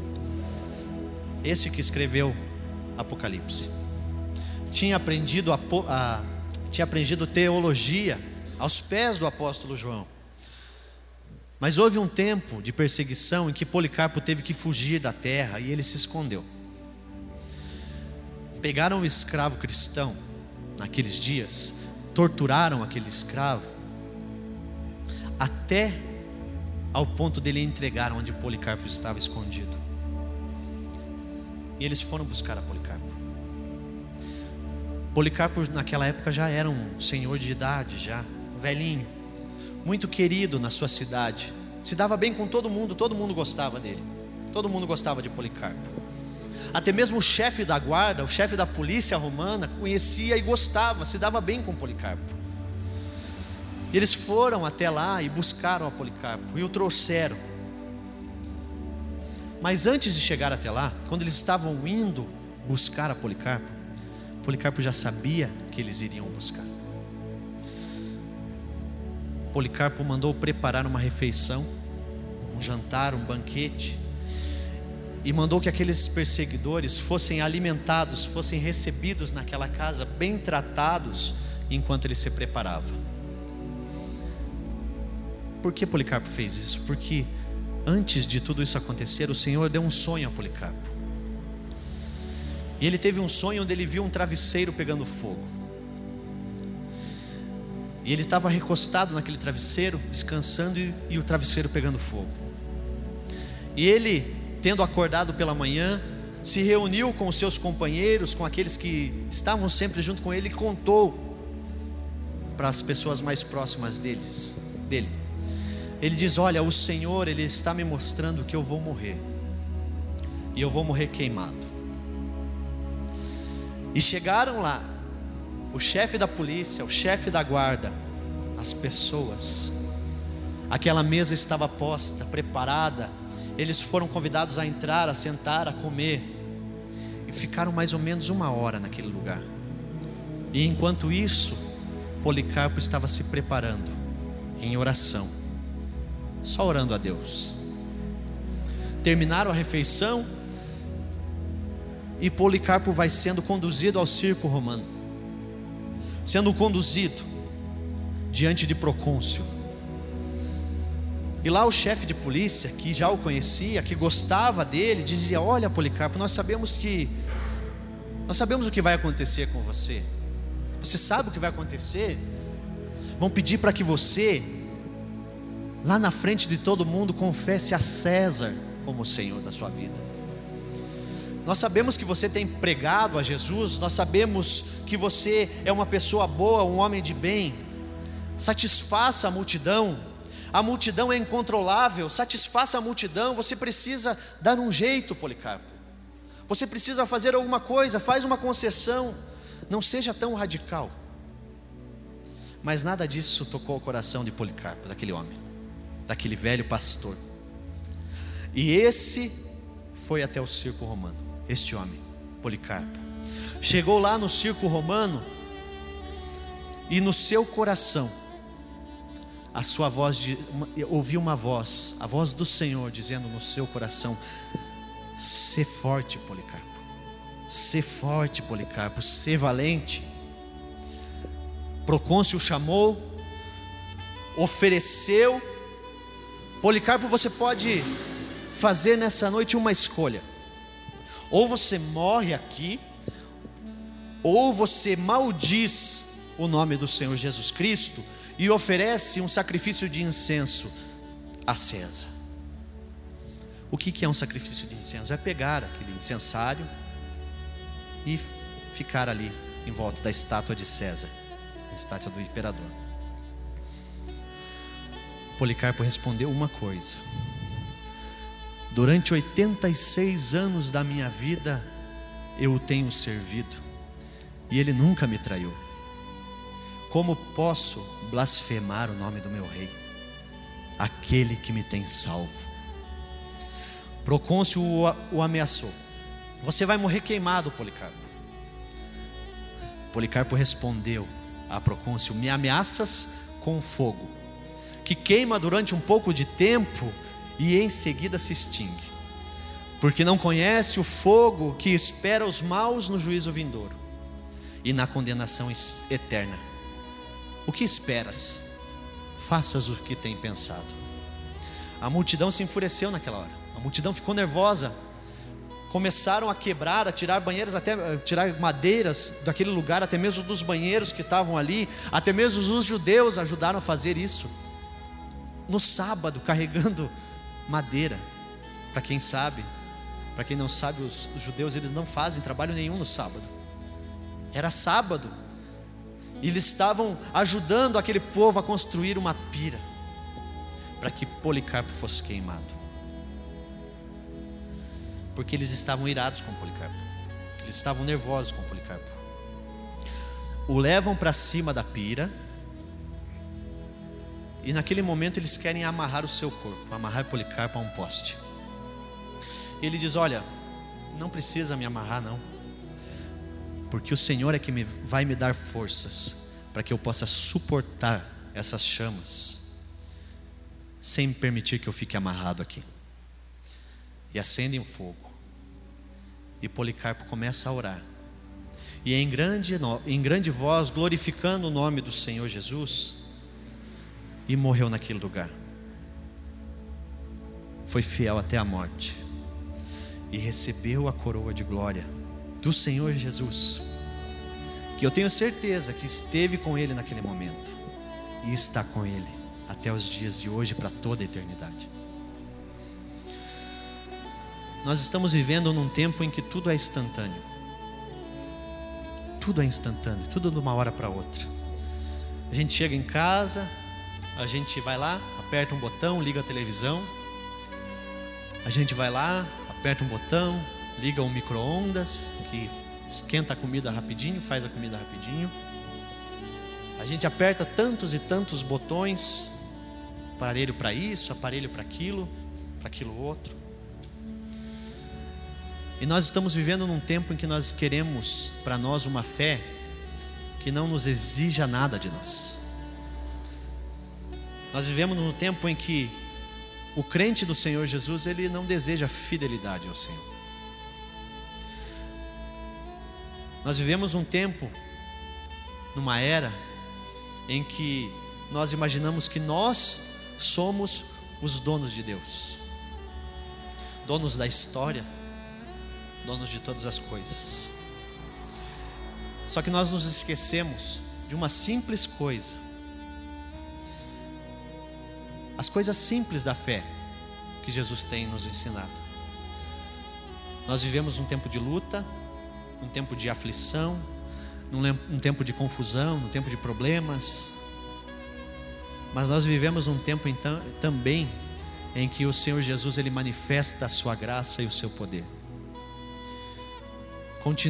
esse que escreveu Apocalipse. Tinha aprendido teologia aos pés do apóstolo João. Mas houve um tempo de perseguição em que Policarpo teve que fugir da terra e ele se escondeu. Pegaram o escravo cristão naqueles dias, torturaram aquele escravo até ao ponto dele entregar onde Policarpo estava escondido. E eles foram buscar a Policarpo. Policarpo naquela época já era um senhor de idade, já velhinho, muito querido na sua cidade, se dava bem com todo mundo gostava dele, todo mundo gostava de Policarpo. Até mesmo o chefe da guarda, o chefe da polícia romana conhecia e gostava, se dava bem com Policarpo. E eles foram até lá e buscaram a Policarpo e o trouxeram. Mas antes de chegar até lá, quando eles estavam indo buscar a Policarpo, Policarpo já sabia que eles iriam buscar. Policarpo mandou preparar uma refeição, um jantar, um banquete, e mandou que aqueles perseguidores fossem alimentados, fossem recebidos naquela casa, bem tratados, enquanto ele se preparava. Por que Policarpo fez isso? Porque antes de tudo isso acontecer, o Senhor deu um sonho a Policarpo. E ele teve um sonho onde ele viu um travesseiro pegando fogo. E ele estava recostado naquele travesseiro, descansando, e o travesseiro pegando fogo. E ele, tendo acordado pela manhã, se reuniu com os seus companheiros, com aqueles que estavam sempre junto com ele, e contou para as pessoas mais próximas dele. Ele diz: olha, o Senhor, Ele está me mostrando que eu vou morrer, e eu vou morrer queimado. E chegaram lá o chefe da polícia, o chefe da guarda, as pessoas. Aquela mesa estava posta, preparada. Eles foram convidados a entrar, a sentar, a comer. E ficaram mais ou menos 1 hora naquele lugar. E enquanto isso, Policarpo estava se preparando em oração, só orando a Deus. Terminaram a refeição e Policarpo vai sendo conduzido ao circo romano, sendo conduzido diante de Procôncio. E lá o chefe de polícia, que já o conhecia, que gostava dele, dizia: olha, Policarpo, nós sabemos o que vai acontecer com você. Você sabe o que vai acontecer? Vão pedir para que você, lá na frente de todo mundo, confesse a César como o Senhor da sua vida. Nós sabemos que você tem pregado a Jesus, nós sabemos que você é uma pessoa boa, um homem de bem. Satisfaça a multidão é incontrolável, satisfaça a multidão. Você precisa dar um jeito, Policarpo. Você precisa fazer alguma coisa, faz uma concessão, não seja tão radical. Mas nada disso tocou o coração de Policarpo, daquele homem. daquele velho pastor. E esse foi até o circo romano, este homem, Policarpo. Chegou lá no circo romano e no seu coração, a sua voz, ouviu uma voz, a voz do Senhor dizendo no seu coração: sê forte, Policarpo. Sê forte, Policarpo, sê valente. Procônsul chamou, ofereceu. Policarpo, você pode fazer nessa noite uma escolha: ou você morre aqui, ou você maldiz o nome do Senhor Jesus Cristo e oferece um sacrifício de incenso a César. O que é um sacrifício de incenso? É pegar aquele incensário e ficar ali em volta da estátua de César, a estátua do imperador. Policarpo respondeu uma coisa: durante 86 anos da minha vida eu o tenho servido e ele nunca me traiu. Como posso blasfemar o nome do meu rei, aquele que me tem salvo? Procônsul o ameaçou: você vai morrer queimado, Policarpo. Policarpo respondeu a procônsul: me ameaças com fogo, que queima durante um pouco de tempo e em seguida se extingue, porque não conhece o fogo que espera os maus no juízo vindouro e na condenação eterna. O que esperas? Faças o que tem pensado. A multidão se enfureceu naquela hora. A multidão ficou nervosa. Começaram a quebrar, a tirar banheiros, até tirar madeiras daquele lugar, até mesmo dos banheiros que estavam ali. Até mesmo os judeus ajudaram a fazer isso no sábado, carregando madeira. Para quem sabe, para quem não sabe, os judeus, eles não fazem trabalho nenhum no sábado. Era sábado. E eles estavam ajudando aquele povo a construir uma pira para que Policarpo fosse queimado, porque eles estavam irados com Policarpo, eles estavam nervosos com Policarpo. O levam para cima da pira, e naquele momento eles querem amarrar o seu corpo, amarrar Policarpo a um poste. Ele diz: olha, não precisa me amarrar não, porque o Senhor é que vai me dar forças para que eu possa suportar essas chamas sem permitir que eu fique amarrado aqui. E acendem o fogo, e Policarpo começa a orar, e em grande voz, glorificando o nome do Senhor Jesus, e morreu naquele lugar. Foi fiel até a morte e recebeu a coroa de glória do Senhor Jesus, que eu tenho certeza que esteve com ele naquele momento e está com ele até os dias de hoje, para toda a eternidade. Nós estamos vivendo num tempo em que tudo é instantâneo. Tudo é instantâneo, tudo de uma hora para outra. A gente chega em casa, a gente vai lá, aperta um botão, liga a televisão. A gente vai lá, aperta um botão, liga o micro-ondas, que esquenta a comida rapidinho, faz a comida rapidinho. A gente aperta tantos e tantos botões, aparelho para isso, aparelho para aquilo outro. E nós estamos vivendo num tempo em que nós queremos para nós uma fé que não nos exija nada de nós. Nós vivemos num tempo em que o crente do Senhor Jesus, ele não deseja fidelidade ao Senhor. Nós vivemos um tempo, numa era em que nós imaginamos que nós somos os donos de Deus, donos da história, donos de todas as coisas. Só que nós nos esquecemos de uma simples coisa, as coisas simples da fé que Jesus tem nos ensinado. Nós vivemos um tempo de luta, um tempo de aflição, um tempo de confusão, um tempo de problemas. Mas nós vivemos um tempo então, também em que o Senhor Jesus, ele manifesta a sua graça e o seu poder.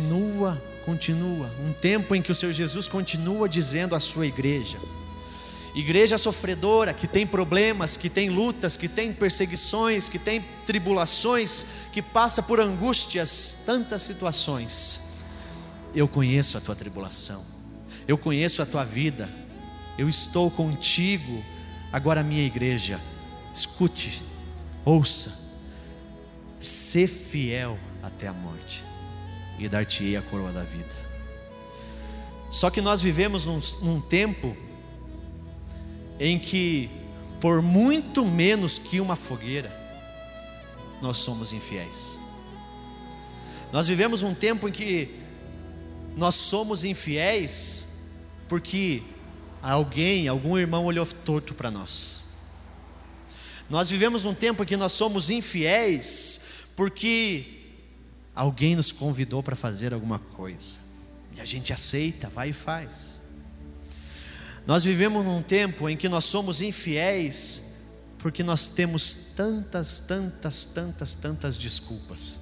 Continua um tempo em que o Senhor Jesus continua dizendo à sua igreja: Igreja sofredora, que tem problemas, que tem lutas, que tem perseguições, que tem tribulações, que passa por angústias, tantas situações. Eu conheço a tua tribulação, eu conheço a tua vida, eu estou contigo. Agora, minha igreja, escute, ouça, sê fiel até a morte, e dar-te-ei a coroa da vida. Só que nós vivemos num tempo em que, por muito menos que uma fogueira, nós somos infiéis. Nós vivemos um tempo em que nós somos infiéis porque algum irmão olhou torto para nós. Nós vivemos num tempo em que nós somos infiéis porque alguém nos convidou para fazer alguma coisa, e a gente aceita, vai e faz. Nós vivemos num tempo em que nós somos infiéis porque nós temos tantas desculpas.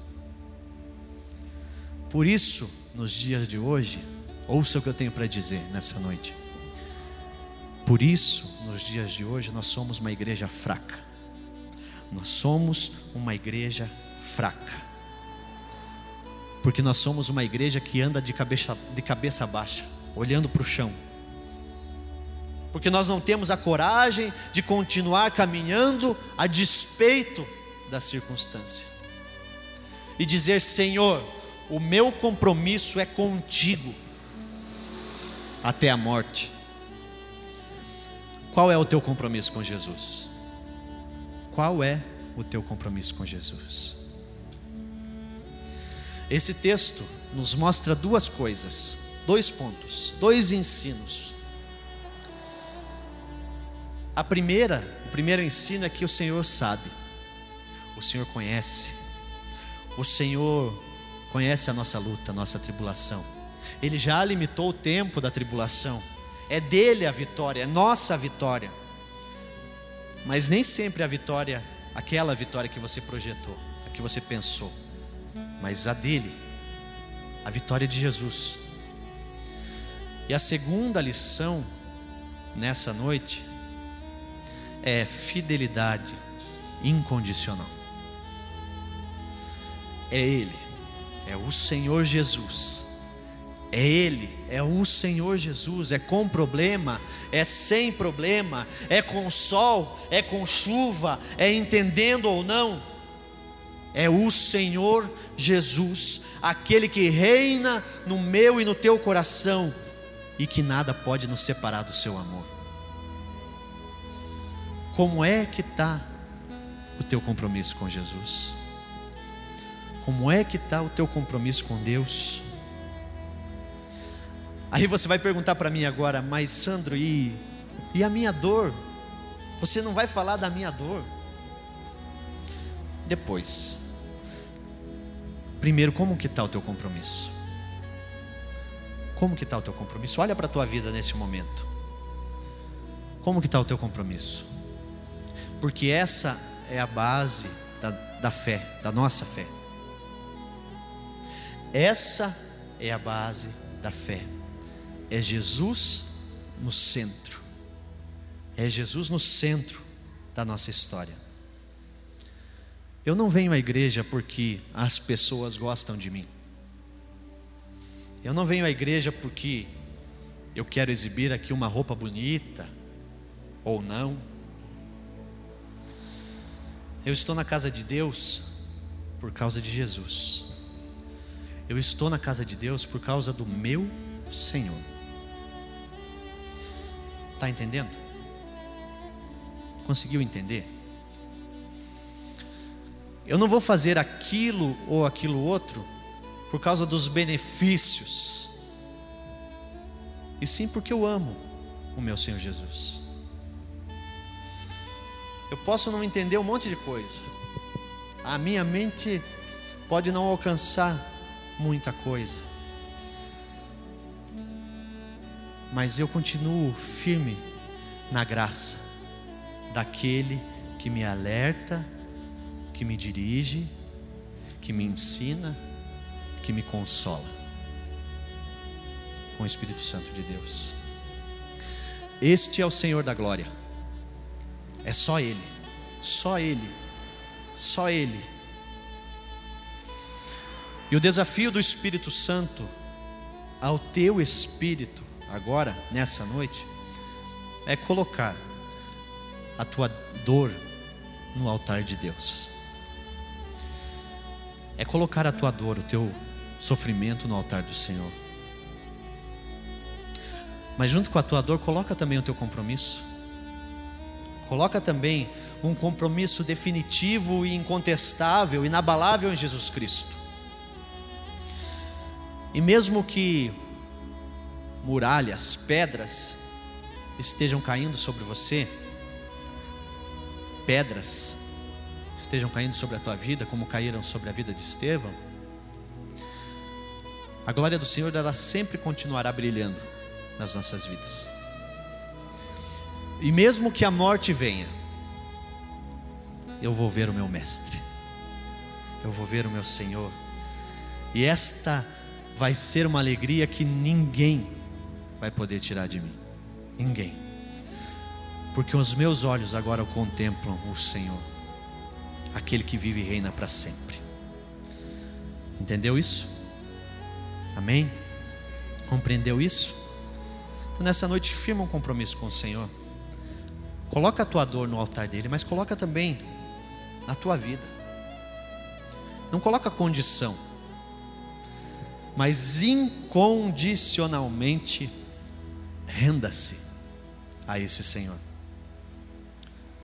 Por isso, nos dias de hoje, ouça o que eu tenho para dizer nessa noite. Por isso, nos dias de hoje, nós somos uma igreja fraca. Nós somos uma igreja fraca, porque nós somos uma igreja que anda de cabeça baixa, olhando para o chão. Porque nós não temos a coragem de continuar caminhando a despeito da circunstância, e dizer: Senhor, o meu compromisso é contigo até a morte. Qual é o teu compromisso com Jesus? Qual é o teu compromisso com Jesus? Esse texto nos mostra duas coisas, 2 pontos, 2 ensinos. O primeiro ensino é que o Senhor sabe, o Senhor conhece, o Senhor conhece a nossa luta, a nossa tribulação. Ele já limitou o tempo da tribulação, é dele a vitória, é nossa a vitória. Mas nem sempre a vitória, aquela vitória que você projetou, a que você pensou, mas a dele, a vitória de Jesus. E a segunda lição nessa noite é fidelidade incondicional. É Ele, é o Senhor Jesus. É Ele, é o Senhor Jesus. É com problema, é sem problema, é com sol, é com chuva, é entendendo ou não. É o Senhor Jesus, aquele que reina no meu e no teu coração, e que nada pode nos separar do seu amor. Como é que está o teu compromisso com Jesus? Como é que está o teu compromisso com Deus? Aí você vai perguntar para mim agora: mas Sandro, e a minha dor? Você não vai falar da minha dor? Depois. Primeiro, como que está o teu compromisso? Como que está o teu compromisso? Olha para a tua vida nesse momento. Como que está o teu compromisso? Porque essa é a base da fé, da nossa fé. Essa é a base da fé. É Jesus no centro. É Jesus no centro da nossa história. Eu não venho à igreja porque as pessoas gostam de mim. Eu não venho à igreja porque eu quero exibir aqui uma roupa bonita ou não. Eu estou na casa de Deus por causa de Jesus. Eu estou na casa de Deus por causa do meu Senhor. Está entendendo? Conseguiu entender? Eu não vou fazer aquilo ou aquilo outro por causa dos benefícios, e sim porque eu amo o meu Senhor Jesus. Eu posso não entender um monte de coisa, a minha mente pode não alcançar muita coisa, mas eu continuo firme na graça daquele que me alerta, que me dirige, que me ensina, que me consola, com o Espírito Santo de Deus. Este é o Senhor da glória. É só Ele, só Ele, só Ele. E o desafio do Espírito Santo ao teu espírito agora, nessa noite, é colocar a tua dor no altar de Deus. É colocar a tua dor, o teu sofrimento no altar do Senhor. Mas junto com a tua dor, coloca também o teu compromisso. Coloca também um compromisso definitivo e incontestável, inabalável em Jesus Cristo. E mesmo que muralhas, pedras estejam caindo sobre você, pedras estejam caindo sobre a tua vida, como caíram sobre a vida de Estevão, a glória do Senhor, ela sempre continuará brilhando nas nossas vidas. E mesmo que a morte venha, eu vou ver o meu mestre, eu vou ver o meu Senhor, e esta vai ser uma alegria que ninguém vai poder tirar de mim. Ninguém. Porque os meus olhos agora contemplam o Senhor, aquele que vive e reina para sempre. Entendeu isso? Amém? Compreendeu isso? Então nessa noite firma um compromisso com o Senhor. Coloca a tua dor no altar dele, mas coloca também na tua vida. Não coloca condição, mas incondicionalmente renda-se a esse Senhor.